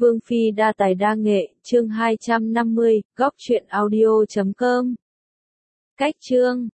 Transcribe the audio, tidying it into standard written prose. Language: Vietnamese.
Vương Phi đa tài đa nghệ, chương 250, góc truyện audio.com. Cách chương